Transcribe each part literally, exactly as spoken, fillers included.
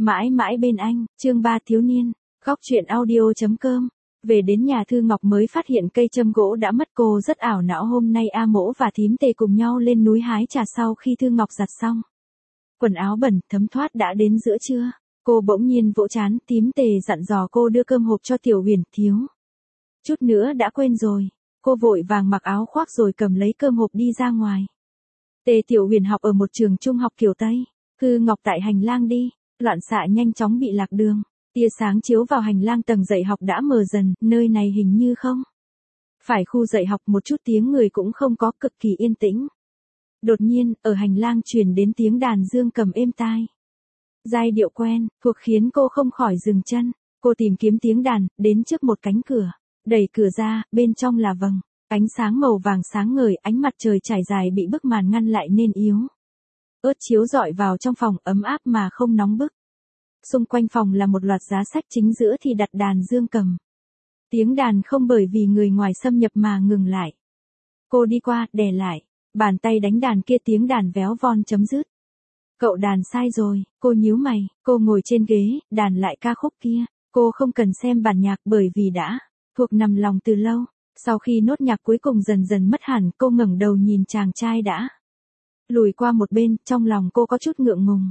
Mãi mãi bên anh, chương ba thiếu niên, góc truyện audio.com. Về đến nhà Thư Ngọc mới phát hiện cây châm gỗ đã mất, cô rất ảo não. Hôm nay A Mỗ và thím Tề cùng nhau lên núi hái trà sau khi Thư Ngọc giặt xong. Quần áo bẩn, thấm thoát đã đến giữa trưa. Cô bỗng nhiên vỗ trán, thím Tề dặn dò cô đưa cơm hộp cho Tiểu Huyền, thiếu chút nữa đã quên rồi. Cô vội vàng mặc áo khoác rồi cầm lấy cơm hộp đi ra ngoài. Tề Tiểu Huyền học ở một trường trung học kiểu Tây. Thư Ngọc tại hành lang đi, loạn xạ nhanh chóng bị lạc đường. Tia sáng chiếu vào hành lang tầng dạy học đã mờ dần, nơi này hình như không phải khu dạy học, một chút tiếng người cũng không có, cực kỳ yên tĩnh. Đột nhiên, ở hành lang truyền đến tiếng đàn dương cầm êm tai. Giai điệu quen, thuộc khiến cô không khỏi dừng chân. Cô tìm kiếm tiếng đàn, đến trước một cánh cửa. Đẩy cửa ra, bên trong là vầng ánh sáng màu vàng sáng ngời, ánh mặt trời trải dài bị bức màn ngăn lại nên yếu ớt chiếu rọi vào trong phòng, ấm áp mà không nóng bức. Xung quanh phòng là một loạt giá sách, chính giữa thì đặt đàn dương cầm. Tiếng đàn không bởi vì người ngoài xâm nhập mà ngừng lại. Cô đi qua, đè lại bàn tay đánh đàn kia, tiếng đàn véo von chấm dứt. Cậu đàn sai rồi, cô nhíu mày, cô ngồi trên ghế, đàn lại ca khúc kia. Cô không cần xem bản nhạc bởi vì đã thuộc nằm lòng từ lâu. Sau khi nốt nhạc cuối cùng dần dần mất hẳn, cô ngẩng đầu nhìn chàng trai đã lùi qua một bên, trong lòng cô có chút ngượng ngùng.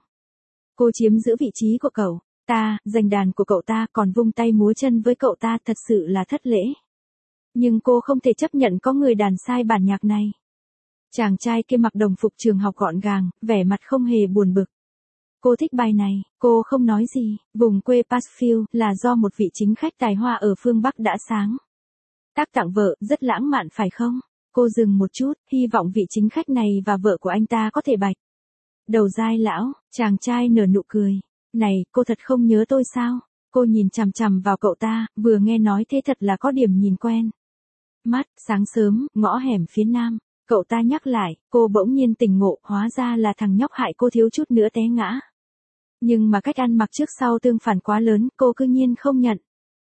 Cô chiếm giữ vị trí của cậu ta, giành đàn của cậu ta, còn vung tay múa chân với cậu ta, thật sự là thất lễ. Nhưng cô không thể chấp nhận có người đàn sai bản nhạc này. Chàng trai kia mặc đồng phục trường học gọn gàng, vẻ mặt không hề buồn bực. Cô thích bài này, cô không nói gì. Vùng quê Passfield là do một vị chính khách tài hoa ở phương Bắc đã sáng tác tặng vợ, rất lãng mạn phải không? Cô dừng một chút, hy vọng vị chính khách này và vợ của anh ta có thể bạch đầu giai lão. Chàng trai nở nụ cười. Này, cô thật không nhớ tôi sao? Cô nhìn chằm chằm vào cậu ta, vừa nghe nói thế thật là có điểm nhìn quen mắt. Sáng sớm, ngõ hẻm phía nam. Cậu ta nhắc lại, cô bỗng nhiên tỉnh ngộ, hóa ra là thằng nhóc hại cô thiếu chút nữa té ngã. Nhưng mà cách ăn mặc trước sau tương phản quá lớn, cô cư nhiên không nhận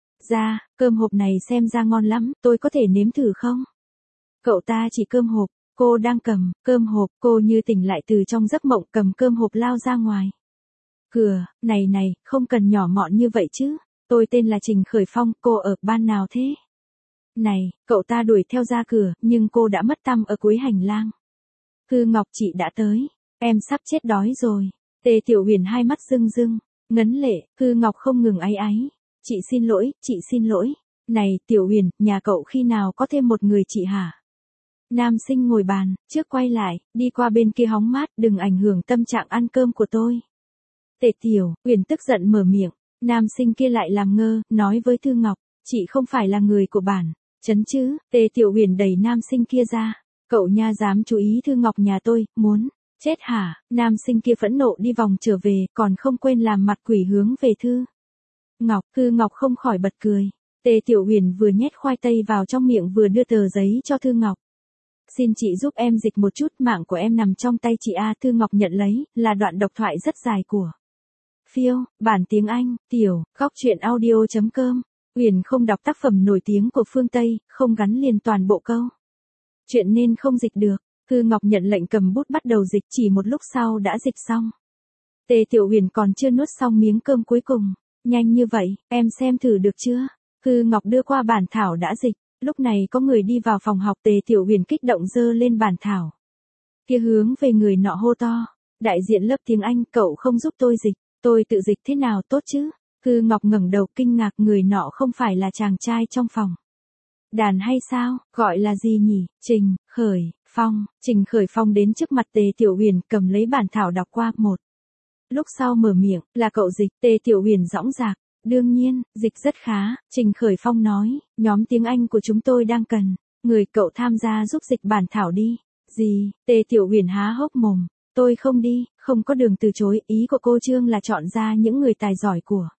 ra. Cơm hộp này xem ra ngon lắm, tôi có thể nếm thử không? Cậu ta chỉ cơm hộp. Cô đang cầm cơm hộp, cô như tỉnh lại từ trong giấc mộng, cầm cơm hộp lao ra ngoài cửa. Này này, không cần nhỏ mọn như vậy chứ. Tôi tên là Trình Khởi Phong, cô ở ban nào thế? Này, cậu ta đuổi theo ra cửa, nhưng cô đã mất tăm ở cuối hành lang. Thư Ngọc, chị đã tới. Em sắp chết đói rồi. Tề Tiểu Huyền hai mắt rưng rưng, ngấn lệ. Thư Ngọc không ngừng áy áy. Chị xin lỗi, chị xin lỗi. Này, Tiểu Huyền, nhà cậu khi nào có thêm một người chị hả? Nam sinh ngồi bàn trước quay lại, đi qua bên kia hóng mát, đừng ảnh hưởng tâm trạng ăn cơm của tôi. Tề Tiểu Huyền tức giận mở miệng. Nam sinh kia lại làm ngơ, nói với Thư Ngọc, chị không phải là người của bản chấn chứ? Tề Tiểu Huyền đẩy nam sinh kia ra. Cậu nha dám chú ý Thư Ngọc nhà tôi, muốn chết hả? Nam sinh kia phẫn nộ đi vòng trở về, còn không quên làm mặt quỷ hướng về Thư Ngọc. Thư Ngọc không khỏi bật cười. Tề Tiểu Huyền vừa nhét khoai tây vào trong miệng vừa đưa tờ giấy cho Thư Ngọc. Xin chị giúp em dịch một chút, mạng của em nằm trong tay chị A. Thư Ngọc nhận lấy, là đoạn độc thoại rất dài của Phiêu, bản tiếng Anh, Tiểu, góc truyện audio.com. Huyền không đọc tác phẩm nổi tiếng của phương Tây, không gắn liền toàn bộ câu chuyện nên không dịch được. Thư Ngọc nhận lệnh cầm bút bắt đầu dịch, chỉ một lúc sau đã dịch xong. Tề Tiểu Huyền còn chưa nuốt xong miếng cơm cuối cùng. Nhanh như vậy, em xem thử được chưa? Thư Ngọc đưa qua bản thảo đã dịch. Lúc này có người đi vào phòng học, Tề Tiểu Huyền kích động giơ lên bản thảo kia hướng về người nọ hô to. Đại diện lớp tiếng Anh, cậu không giúp tôi dịch, tôi tự dịch thế nào tốt chứ? Thư Ngọc ngẩng đầu kinh ngạc, người nọ không phải là chàng trai trong phòng đàn hay sao? Gọi là gì nhỉ? Trình Khởi Phong. Trình Khởi Phong đến trước mặt Tề Tiểu Huyền, cầm lấy bản thảo đọc qua một lúc sau mở miệng, là cậu dịch? Tề Tiểu Huyền dõng dạc. Đương nhiên, dịch rất khá. Trình Khởi Phong nói, nhóm tiếng Anh của chúng tôi đang cần người, cậu tham gia giúp dịch bản thảo đi. Gì? Tề Tiểu Huyền há hốc mồm. Tôi không đi, không có đường từ chối. Ý của cô Trương là chọn ra những người tài giỏi của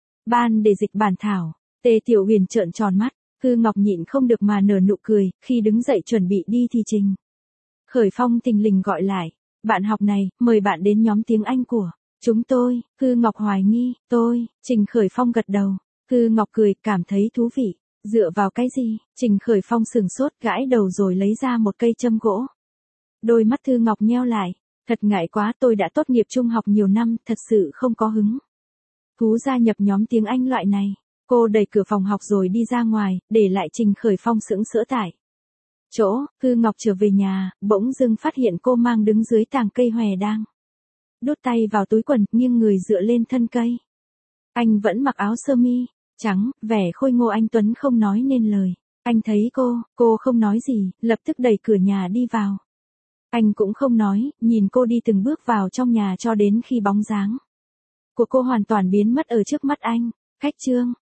ban để dịch bản thảo. Tề Tiểu Huyền trợn tròn mắt. Thư Ngọc nhịn không được mà nở nụ cười. Khi đứng dậy chuẩn bị đi thì Trình Khởi Phong thình lình gọi lại. Bạn học này, mời bạn đến nhóm tiếng Anh của chúng tôi. Thư Ngọc hoài nghi. Tôi. Trình Khởi Phong gật đầu. Thư Ngọc cười, cảm thấy thú vị. Dựa vào cái gì? Trình Khởi Phong sừng sốt, gãi đầu rồi lấy ra một cây châm gỗ. Đôi mắt Thư Ngọc nheo lại. Thật ngại quá, tôi đã tốt nghiệp trung học nhiều năm, thật sự không có hứng Cú gia nhập nhóm tiếng Anh loại này. Cô đẩy cửa phòng học rồi đi ra ngoài, để lại Trình Khởi Phong sững sỡ tại chỗ. Thư Ngọc trở về nhà, bỗng dưng phát hiện cô mang đứng dưới tàng cây hòe đang đút tay vào túi quần, nghiêng người dựa lên thân cây. Anh vẫn mặc áo sơ mi trắng, vẻ khôi ngô anh tuấn không nói nên lời. Anh thấy cô, cô không nói gì, lập tức đẩy cửa nhà đi vào. Anh cũng không nói, nhìn cô đi từng bước vào trong nhà cho đến khi bóng dáng của cô hoàn toàn biến mất ở trước mắt anh. Khách Trương,